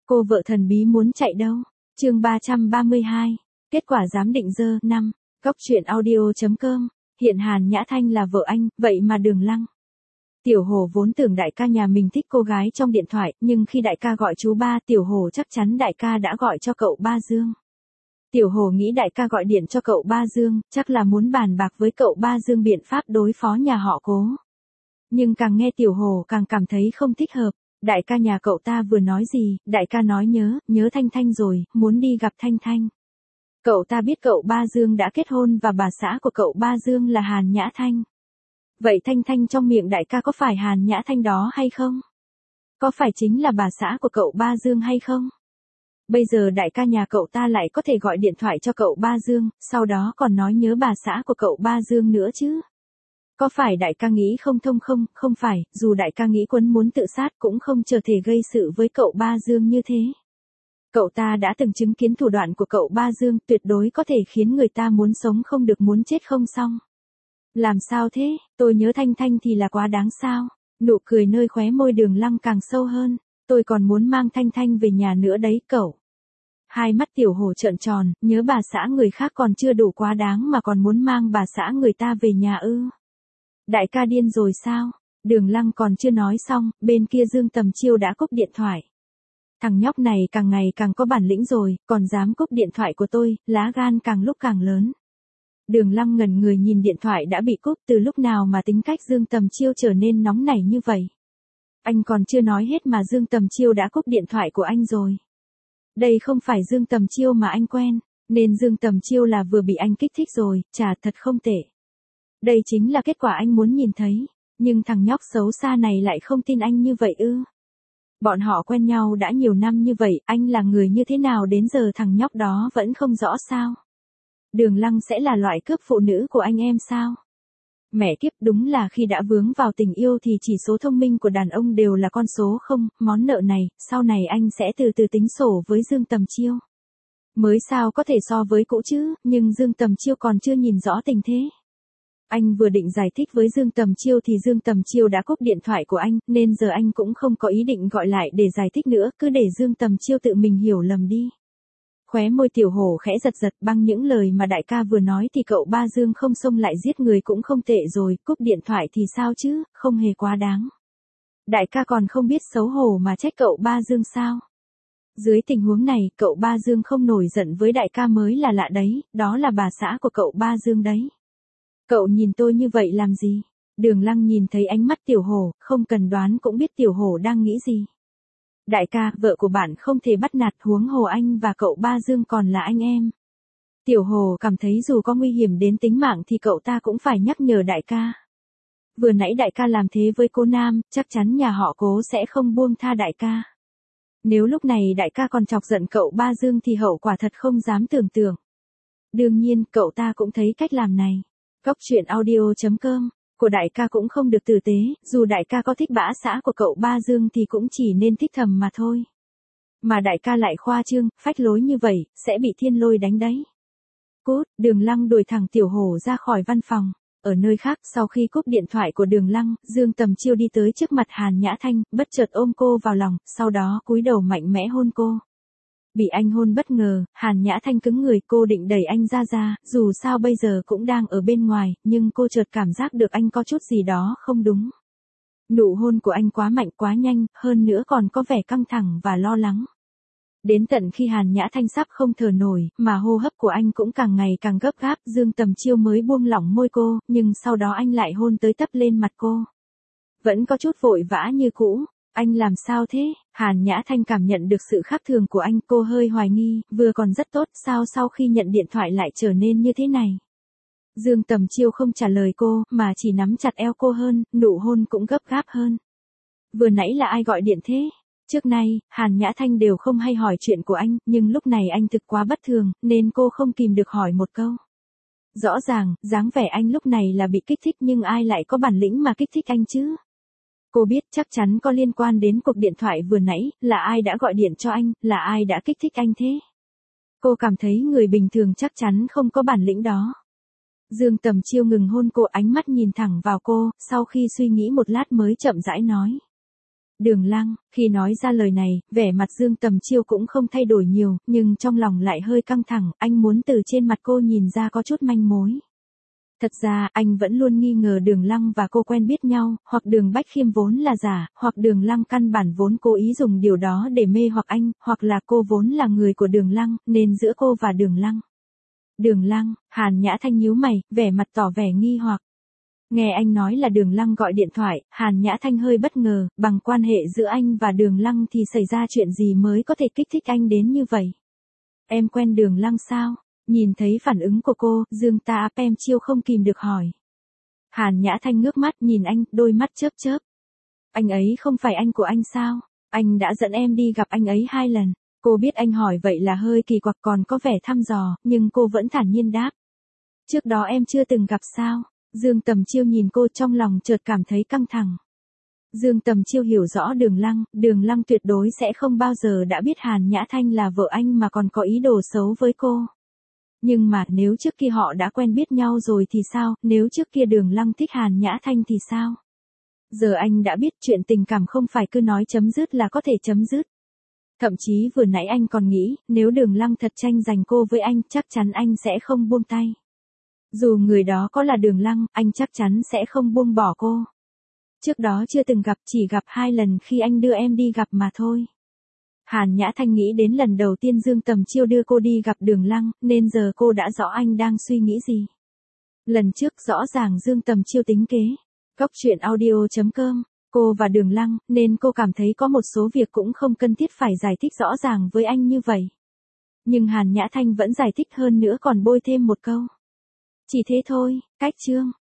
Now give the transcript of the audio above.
Cô vợ thần bí muốn chạy đâu? Chương 332. Kết quả giám định dơ 5. Góc truyện audio.com. Hiện Hàn Nhã Thanh là vợ anh, vậy mà Đường Lăng. Tiểu Hồ vốn tưởng đại ca nhà mình thích cô gái trong điện thoại, nhưng khi đại ca gọi chú ba, Tiểu Hồ chắc chắn đại ca đã gọi cho cậu ba Dương. Tiểu Hồ nghĩ đại ca gọi điện cho cậu ba Dương, chắc là muốn bàn bạc với cậu ba Dương biện pháp đối phó nhà họ Cố. Nhưng càng nghe Tiểu Hồ càng cảm thấy không thích hợp. Đại ca nhà cậu ta vừa nói gì, đại ca nói nhớ Thanh Thanh rồi, muốn đi gặp Thanh Thanh. Cậu ta biết cậu ba Dương đã kết hôn và bà xã của cậu ba Dương là Hàn Nhã Thanh. Vậy Thanh Thanh trong miệng đại ca có phải Hàn Nhã Thanh đó hay không? Có phải chính là bà xã của cậu ba Dương hay không? Bây giờ đại ca nhà cậu ta lại có thể gọi điện thoại cho cậu ba Dương, sau đó còn nói nhớ bà xã của cậu ba Dương nữa chứ? Có phải đại ca nghĩ không thông không? Không phải, dù đại ca nghĩ Quấn muốn tự sát cũng không chờ thể gây sự với cậu ba Dương như thế. Cậu ta đã từng chứng kiến thủ đoạn của cậu ba Dương, tuyệt đối có thể khiến người ta muốn sống không được muốn chết không xong. Làm sao thế, tôi nhớ Thanh Thanh thì là quá đáng sao? Nụ cười nơi khóe môi Đường Lăng càng sâu hơn, tôi còn muốn mang Thanh Thanh về nhà nữa đấy cậu. Hai mắt Tiểu Hồ trợn tròn, nhớ bà xã người khác còn chưa đủ quá đáng mà còn muốn mang bà xã người ta về nhà ư? Đại ca điên rồi sao? Đường Lăng còn chưa nói xong, bên kia Dương Tầm Chiêu đã cúp điện thoại. Thằng nhóc này càng ngày càng có bản lĩnh rồi, còn dám cúp điện thoại của tôi, lá gan càng lúc càng lớn. Đường Lăng ngẩn người nhìn điện thoại đã bị cúp, từ lúc nào mà tính cách Dương Tầm Chiêu trở nên nóng nảy như vậy. Anh còn chưa nói hết mà Dương Tầm Chiêu đã cúp điện thoại của anh rồi. Đây không phải Dương Tầm Chiêu mà anh quen, nên Dương Tầm Chiêu là vừa bị anh kích thích rồi, chà thật không tệ. Đây chính là kết quả anh muốn nhìn thấy, nhưng thằng nhóc xấu xa này lại không tin anh như vậy ư? Bọn họ quen nhau đã nhiều năm như vậy, anh là người như thế nào đến giờ thằng nhóc đó vẫn không rõ sao? Đường Lăng sẽ là loại cướp phụ nữ của anh em sao? Mẹ kiếp, đúng là khi đã vướng vào tình yêu thì chỉ số thông minh của đàn ông đều là con số không, món nợ này, sau này anh sẽ từ từ tính sổ với Dương Tầm Chiêu. Mới sao có thể so với cũ chứ, nhưng Dương Tầm Chiêu còn chưa nhìn rõ tình thế. Anh vừa định giải thích với Dương Tầm Chiêu thì Dương Tầm Chiêu đã cúp điện thoại của anh, nên giờ anh cũng không có ý định gọi lại để giải thích nữa, cứ để Dương Tầm Chiêu tự mình hiểu lầm đi. Khóe môi Tiểu Hồ khẽ giật giật, bằng những lời mà đại ca vừa nói thì cậu ba Dương không xông lại giết người cũng không tệ rồi, cúp điện thoại thì sao chứ, không hề quá đáng. Đại ca còn không biết xấu hổ mà trách cậu ba Dương sao? Dưới tình huống này, cậu ba Dương không nổi giận với đại ca mới là lạ đấy, đó là bà xã của cậu ba Dương đấy. Cậu nhìn tôi như vậy làm gì? Đường Lăng nhìn thấy ánh mắt Tiểu Hồ, không cần đoán cũng biết Tiểu Hồ đang nghĩ gì. Đại ca, vợ của bạn không thể bắt nạt, huống hồ anh và cậu ba Dương còn là anh em. Tiểu Hồ cảm thấy dù có nguy hiểm đến tính mạng thì cậu ta cũng phải nhắc nhở đại ca. Vừa nãy đại ca làm thế với cô Nam, chắc chắn nhà họ Cố sẽ không buông tha đại ca. Nếu lúc này đại ca còn chọc giận cậu ba Dương thì hậu quả thật không dám tưởng tượng. Đương nhiên, cậu ta cũng thấy cách làm này. Góc truyện audio.com, của đại ca cũng không được tử tế, dù đại ca có thích bã xã của cậu ba Dương thì cũng chỉ nên thích thầm mà thôi. Mà đại ca lại khoa trương, phách lối như vậy, sẽ bị Thiên Lôi đánh đấy. Cút, Đường Lăng đuổi thẳng Tiểu Hồ ra khỏi văn phòng. Ở nơi khác, sau khi cúp điện thoại của Đường Lăng, Dương Tầm Chiêu đi tới trước mặt Hàn Nhã Thanh, bất chợt ôm cô vào lòng, sau đó cúi đầu mạnh mẽ hôn cô. Bị anh hôn bất ngờ, Hàn Nhã Thanh cứng người, cô định đẩy anh ra, dù sao bây giờ cũng đang ở bên ngoài, nhưng cô chợt cảm giác được anh có chút gì đó không đúng. Nụ hôn của anh quá mạnh quá nhanh, hơn nữa còn có vẻ căng thẳng và lo lắng. Đến tận khi Hàn Nhã Thanh sắp không thở nổi, mà hô hấp của anh cũng càng ngày càng gấp gáp, Dương Tầm Chiêu mới buông lỏng môi cô, nhưng sau đó anh lại hôn tới tấp lên mặt cô. Vẫn có chút vội vã như cũ. Anh làm sao thế? Hàn Nhã Thanh cảm nhận được sự khác thường của anh, cô hơi hoài nghi, vừa còn rất tốt, sao sau khi nhận điện thoại lại trở nên như thế này? Dương Tầm Chiêu không trả lời cô, mà chỉ nắm chặt eo cô hơn, nụ hôn cũng gấp gáp hơn. Vừa nãy là ai gọi điện thế? Trước nay, Hàn Nhã Thanh đều không hay hỏi chuyện của anh, nhưng lúc này anh thực quá bất thường, nên cô không kìm được hỏi một câu. Rõ ràng, dáng vẻ anh lúc này là bị kích thích nhưng ai lại có bản lĩnh mà kích thích anh chứ? Cô biết chắc chắn có liên quan đến cuộc điện thoại vừa nãy, là ai đã gọi điện cho anh, là ai đã kích thích anh thế. Cô cảm thấy người bình thường chắc chắn không có bản lĩnh đó. Dương Tầm Chiêu ngừng hôn cô, ánh mắt nhìn thẳng vào cô, sau khi suy nghĩ một lát mới chậm rãi nói. Đường Lăng, khi nói ra lời này, vẻ mặt Dương Tầm Chiêu cũng không thay đổi nhiều, nhưng trong lòng lại hơi căng thẳng, anh muốn từ trên mặt cô nhìn ra có chút manh mối. Thật ra, anh vẫn luôn nghi ngờ Đường Lăng và cô quen biết nhau, hoặc Đường Bách Khiêm vốn là giả, hoặc Đường Lăng căn bản vốn cố ý dùng điều đó để mê hoặc anh, hoặc là cô vốn là người của Đường Lăng, nên giữa cô và Đường Lăng. Đường Lăng, Hàn Nhã Thanh nhíu mày, vẻ mặt tỏ vẻ nghi hoặc. Nghe anh nói là Đường Lăng gọi điện thoại, Hàn Nhã Thanh hơi bất ngờ, bằng quan hệ giữa anh và Đường Lăng thì xảy ra chuyện gì mới có thể kích thích anh đến như vậy? Em quen Đường Lăng sao? Nhìn thấy phản ứng của cô, Dương Ta Pem Chiêu không kìm được hỏi. Hàn Nhã Thanh ngước mắt nhìn anh, đôi mắt chớp chớp. Anh ấy không phải anh của anh sao? Anh đã dẫn em đi gặp anh ấy 2 lần. Cô biết anh hỏi vậy là hơi kỳ quặc còn có vẻ thăm dò, nhưng cô vẫn thản nhiên đáp. Trước đó em chưa từng gặp sao? Dương Tầm Chiêu nhìn cô trong lòng chợt cảm thấy căng thẳng. Dương Tầm Chiêu hiểu rõ Đường Lăng tuyệt đối sẽ không bao giờ đã biết Hàn Nhã Thanh là vợ anh mà còn có ý đồ xấu với cô. Nhưng mà nếu trước kia họ đã quen biết nhau rồi thì sao, nếu trước kia Đường Lăng thích Hàn Nhã Thanh thì sao? Giờ anh đã biết chuyện tình cảm không phải cứ nói chấm dứt là có thể chấm dứt. Thậm chí vừa nãy anh còn nghĩ, nếu Đường Lăng thật tranh giành cô với anh, chắc chắn anh sẽ không buông tay. Dù người đó có là Đường Lăng, anh chắc chắn sẽ không buông bỏ cô. Trước đó chưa từng gặp, chỉ gặp 2 lần khi anh đưa em đi gặp mà thôi. Hàn Nhã Thanh nghĩ đến lần đầu tiên Dương Tầm Chiêu đưa cô đi gặp Đường Lăng, nên giờ cô đã rõ anh đang suy nghĩ gì. Lần trước rõ ràng Dương Tầm Chiêu tính kế. Góc truyện audio.com, cô và Đường Lăng, nên cô cảm thấy có một số việc cũng không cần thiết phải giải thích rõ ràng với anh như vậy. Nhưng Hàn Nhã Thanh vẫn giải thích hơn nữa còn bôi thêm một câu. Chỉ thế thôi, cách chương.